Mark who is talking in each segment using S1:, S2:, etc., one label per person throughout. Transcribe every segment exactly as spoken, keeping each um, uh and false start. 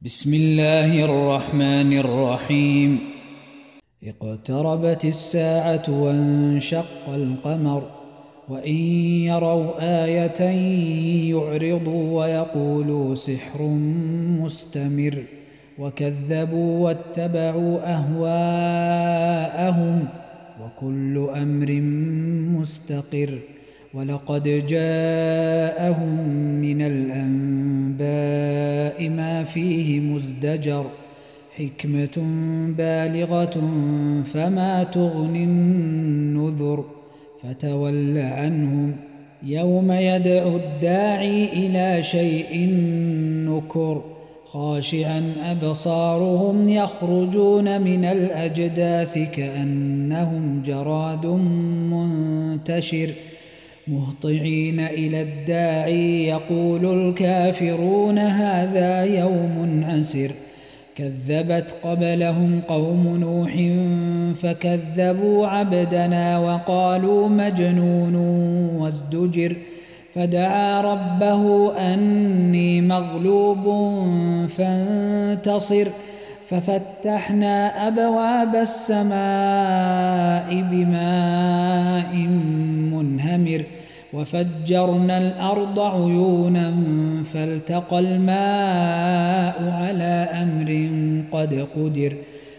S1: بسم الله الرحمن الرحيم. اقتربت الساعة وانشق القمر وإن يروا آية يعرضوا ويقولوا سحر مستمر وكذبوا واتبعوا أهواءهم وكل أمر مستقر ولقد جاءهم من الأنباء ما فيه مزدجر حكمة بالغة فما تغني النذر فتول عنهم يوم يدعو الداعي إلى شيء نكر خاشعا أبصارهم يخرجون من الأجداث كأنهم جراد منتشر مهطعين إلى الداعي يقول الكافرون هذا يوم عسر كذبت قبلهم قوم نوح فكذبوا عبدنا وقالوا مجنون وازدجر فدعا ربه أني مغلوب فانتصر ففتحنا أبواب السماء بماء منهمر وفجرنا الأرض عيونا فالتقى الماء على أمر قد قدر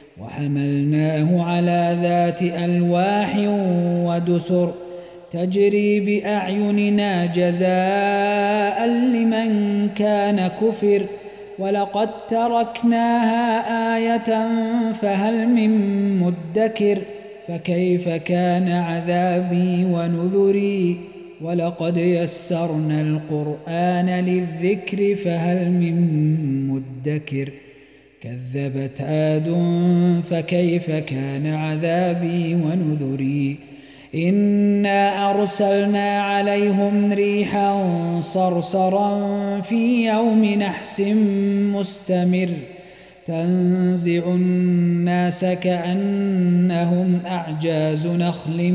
S1: وحملناه على ذات ألواح ودسر تجري بأعيننا جزاء لمن كان كفر ولقد تركناها آية فهل من مدكر فكيف كان عذابي ونذري ولقد يسرنا القرآن للذكر فهل من مدكر كذبت عاد فكيف كان عذابي ونذري إنا أرسلنا عليهم ريحا صرصرا في يوم نحس مستمر تنزع الناس كأنهم أعجاز نخل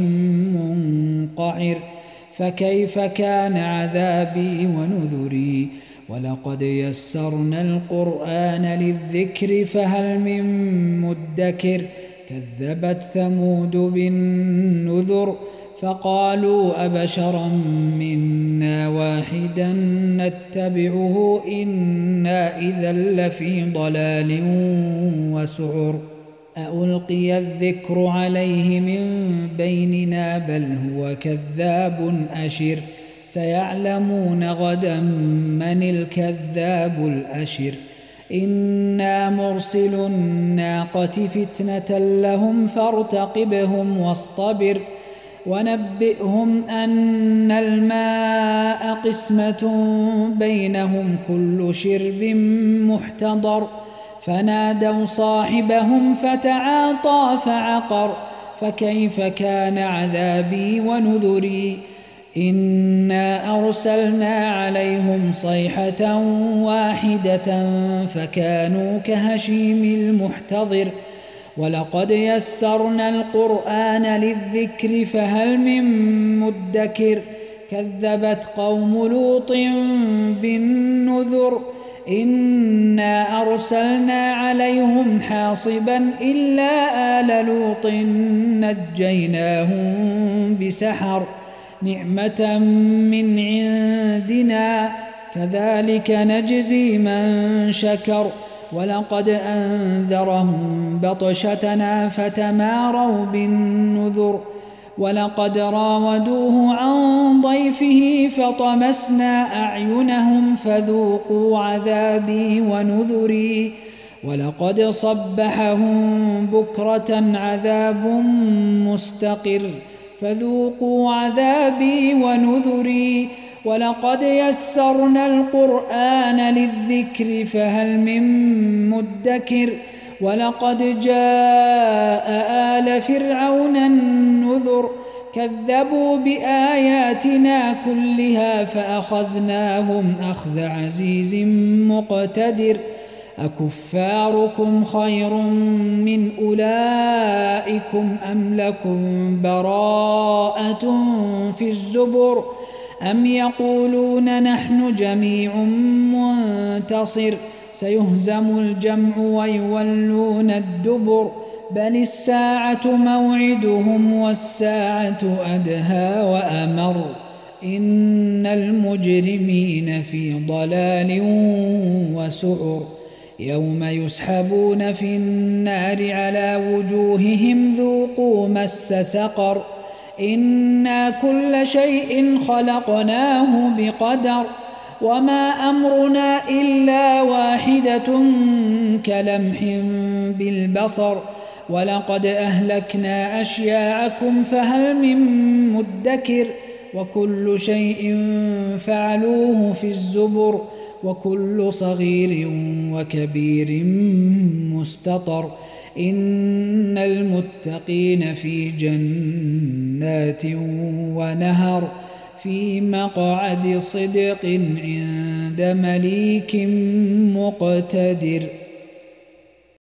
S1: منقعر فكيف كان عذابي ونذري ولقد يسرنا القرآن للذكر فهل من مدكر كذبت ثمود بالنذر فقالوا أبشرا منا واحدا نتبعه إنا إذا لفي ضلال وسعر ألقي الذكر عليه من بيننا بل هو كذاب أشر سيعلمون غدا من الكذاب الأشر إنا مرسل الناقة فتنة لهم فارتقبهم واصطبر ونبئهم أن الماء قسمة بينهم كل شرب محتضر فنادوا صاحبهم فتعاطى فعقر فكيف كان عذابي ونذري إنا أرسلنا عليهم صيحة واحدة فكانوا كهشيم المحتضر ولقد يسرنا القرآن للذكر فهل من مدكر كذبت قوم لوط بالنذر إنا أرسلنا عليهم حاصبا إلا آل لوط نجيناهم بسحر نعمة من عندنا كذلك نجزي من شكر ولقد أنذرهم بطشتنا فتماروا بالنذر ولقد راودوه عن ضيفه فطمسنا أعينهم فذوقوا عذابي ونذري ولقد صبحهم بكرة عذاب مستقر فذوقوا عذابي ونذري ولقد يسرنا القرآن للذكر فهل من مدكر ولقد جاء آل فرعون النذر كذبوا بآياتنا كلها فأخذناهم أخذ عزيز مقتدر أكفاركم خير من أولئكم أم لكم براءة في الزبر أم يقولون نحن جميع منتصر سيهزم الجمع ويولون الدبر بل الساعة موعدهم والساعة أدهى وأمر إن المجرمين في ضلال وسعر يوم يسحبون في النار على وجوههم ذوقوا مس سقر إنا كل شيء خلقناه بقدر وما أمرنا إلا واحدة كلمح بالبصر ولقد أهلكنا أشياعكم فهل من مدكر وكل شيء فعلوه في الزبر وكل صغير وكبير مستطر إن المتقين في جنات ونهر في مقعد صدق عند مليك مقتدر.